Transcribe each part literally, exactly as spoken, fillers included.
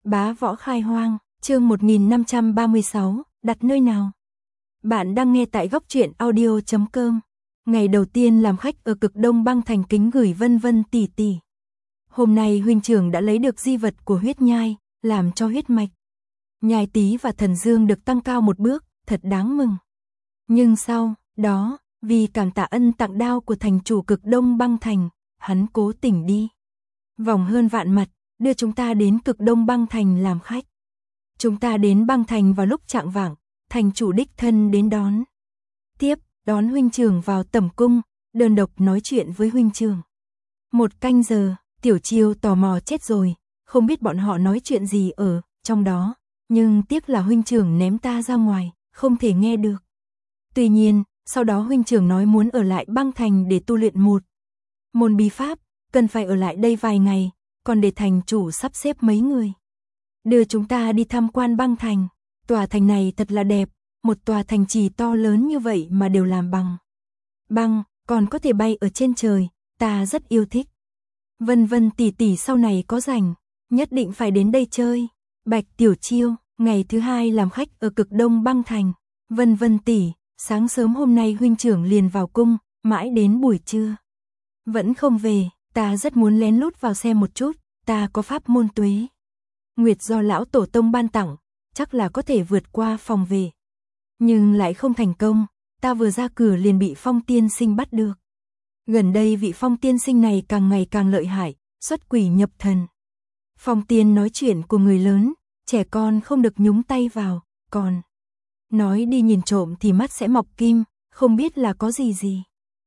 Bá võ khai hoang, chương một nghìn năm trăm ba mươi sáu, đặt nơi nào? Bạn đang nghe tại góc truyện audio chấm com. Ngày đầu tiên làm khách ở cực Đông Băng Thành, kính gửi Vân Vân tỷ tỷ. Hôm nay huynh trưởng đã lấy được di vật của huyết nhai, làm cho huyết mạch nhai tý và thần dương được tăng cao một bước, thật đáng mừng. Nhưng sau đó, vì cảm tạ ân tặng đao của thành chủ cực Đông Băng Thành, hắn cố tình đi vòng hơn vạn mặt, đưa chúng ta đến cực Đông Băng Thành làm khách. Chúng ta đến Băng Thành vào lúc chạng vạng, thành chủ đích thân đến đón. Tiếp, đón huynh trưởng vào tẩm cung, đơn độc nói chuyện với huynh trưởng. Một canh giờ, Tiểu Chiêu tò mò chết rồi, không biết bọn họ nói chuyện gì ở trong đó, nhưng tiếc là huynh trưởng ném ta ra ngoài, không thể nghe được. Tuy nhiên, sau đó huynh trưởng nói muốn ở lại Băng Thành để tu luyện một môn bí pháp, cần phải ở lại đây vài ngày, còn để thành chủ sắp xếp mấy người đưa chúng ta đi tham quan Băng Thành. Tòa thành này thật là đẹp, một tòa thành trì to lớn như vậy mà đều làm bằng băng, còn có thể bay ở trên trời, ta rất yêu thích. Vân Vân tỷ tỷ sau này có rảnh, nhất định phải đến đây chơi. Bạch Tiểu Chiêu, ngày thứ hai làm khách ở cực Đông Băng Thành. Vân Vân tỷ, sáng sớm hôm nay huynh trưởng liền vào cung, mãi đến buổi trưa vẫn không về, ta rất muốn lén lút vào xem một chút, ta có pháp môn tuế nguyệt do lão tổ tông ban tặng, chắc là có thể vượt qua phòng về. Nhưng lại không thành công, ta vừa ra cửa liền bị Phong tiên sinh bắt được. Gần đây vị Phong tiên sinh này càng ngày càng lợi hại, xuất quỷ nhập thần. Phong tiên nói chuyện của người lớn, trẻ con không được nhúng tay vào, còn nói đi nhìn trộm thì mắt sẽ mọc kim, không biết là có gì gì.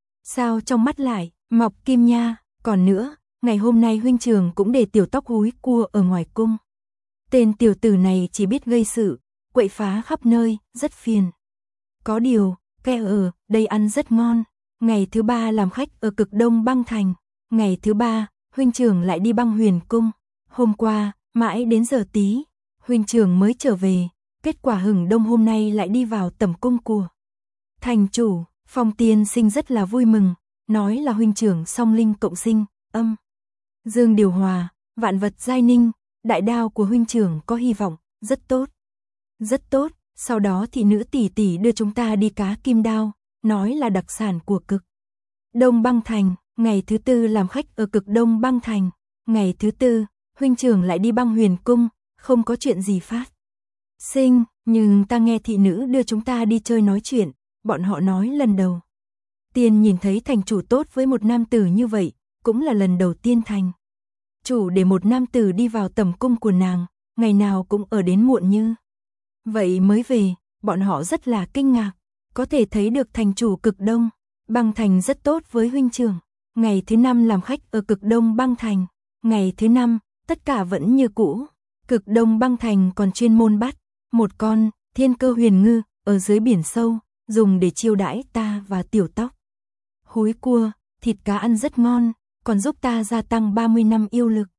Sao trong mắt lại mọc kim nha, còn nữa, ngày hôm nay huynh trưởng cũng để tiểu tóc húi cua ở ngoài cung. Tên tiểu tử này chỉ biết gây sự, quậy phá khắp nơi, rất phiền. Có điều, ke ở đây ăn rất ngon. Ngày thứ ba làm khách ở cực Đông Băng Thành. Ngày thứ ba, huynh trưởng lại đi Băng Huyền Cung. Hôm qua, mãi đến giờ tí, huynh trưởng mới trở về. Kết quả hừng đông hôm nay lại đi vào tẩm cung của thành chủ. Phong tiên sinh rất là vui mừng, nói là huynh trưởng song linh cộng sinh, âm dương điều hòa, vạn vật giai ninh, đại đao của huynh trưởng có hy vọng, rất tốt. Rất tốt, sau đó thì nữ tỷ tỷ đưa chúng ta đi cá kim đao, nói là đặc sản của cực Đông Băng Thành. Ngày thứ tư làm khách ở cực Đông Băng Thành. Ngày thứ tư, huynh trưởng lại đi Băng Huyền Cung, không có chuyện gì phát sinh, nhưng ta nghe thị nữ đưa chúng ta đi chơi nói chuyện, bọn họ nói lần đầu tiên nhìn thấy thành chủ tốt với một nam tử như vậy, cũng là lần đầu tiên thành chủ để một nam tử đi vào tẩm cung của nàng, ngày nào cũng ở đến muộn như vậy mới về, bọn họ rất là kinh ngạc, có thể thấy được thành chủ cực Đông Băng Thành rất tốt với huynh trưởng. Ngày thứ năm làm khách ở cực Đông Băng Thành. Ngày thứ năm, tất cả vẫn như cũ. Cực Đông Băng Thành còn chuyên môn bắt một con thiên cơ huyền ngư ở dưới biển sâu, dùng để chiêu đãi ta và tiểu tóc húi cua, thịt cá ăn rất ngon, còn giúp ta gia tăng ba mươi năm yêu lực.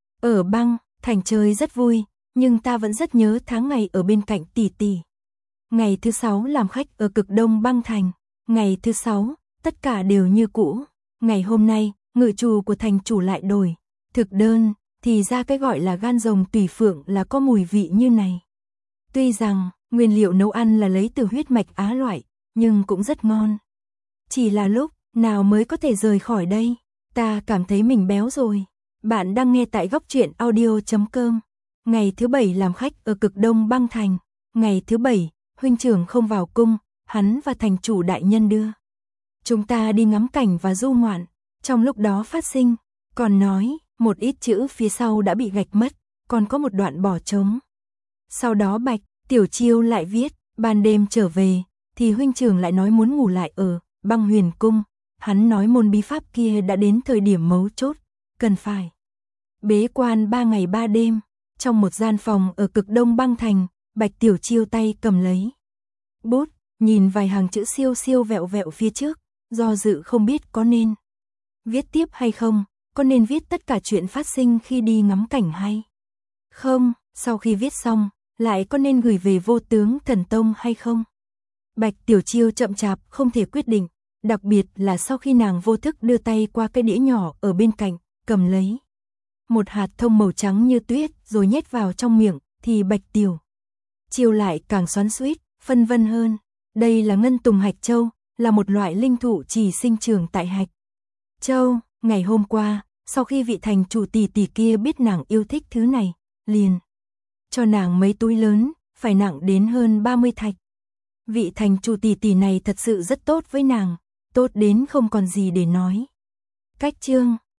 Ở Băng Thành chơi rất vui, nhưng ta vẫn rất nhớ tháng ngày ở bên cạnh tỷ tỷ. Ngày thứ sáu làm khách ở cực Đông Băng Thành. Ngày thứ sáu, tất cả đều như cũ. Ngày hôm nay, ngự trù của thành chủ lại đổi thực đơn, thì ra cái gọi là gan rồng tùy phượng là có mùi vị như này. Tuy rằng, nguyên liệu nấu ăn là lấy từ huyết mạch Á loại, nhưng cũng rất ngon. Chỉ là lúc nào mới có thể rời khỏi đây, ta cảm thấy mình béo rồi. Bạn đang nghe tại góc truyện audio chấm com. Ngày thứ bảy làm khách ở cực Đông Băng Thành. Ngày thứ bảy, huynh trưởng không vào cung, hắn và thành chủ đại nhân đưa chúng ta đi ngắm cảnh và du ngoạn. Trong lúc đó phát sinh, còn nói, một ít chữ phía sau đã bị gạch mất, còn có một đoạn bỏ trống. Sau đó Bạch Tiểu Chiêu lại viết, ban đêm trở về, thì huynh trưởng lại nói muốn ngủ lại ở Băng Huyền Cung. Hắn nói môn bí pháp kia đã đến thời điểm mấu chốt, cần phải bế quan ba ngày ba đêm. Trong một gian phòng ở cực Đông Băng Thành, Bạch Tiểu Chiêu tay cầm lấy bút, nhìn vài hàng chữ siêu siêu vẹo vẹo phía trước, do dự không biết có nên viết tiếp hay không, có nên viết tất cả chuyện phát sinh khi đi ngắm cảnh hay không, sau khi viết xong, lại có nên gửi về Vô Tướng Thần Tông hay không. Bạch Tiểu Chiêu chậm chạp không thể quyết định, đặc biệt là sau khi nàng vô thức đưa tay qua cái đĩa nhỏ ở bên cạnh, cầm lấy một hạt thông màu trắng như tuyết rồi nhét vào trong miệng, thì Bạch Tiểu Chiêu lại càng xoắn xuýt, phân vân hơn. Đây là ngân tùng hạch châu, là một loại linh thụ chỉ sinh trưởng tại hạch châu. Ngày hôm qua, sau khi vị thành chủ tỷ tỷ kia biết nàng yêu thích thứ này, liền cho nàng mấy túi lớn, phải nặng đến hơn ba mươi thạch. Vị thành chủ tỷ tỷ này thật sự rất tốt với nàng, tốt đến không còn gì để nói. Cách chương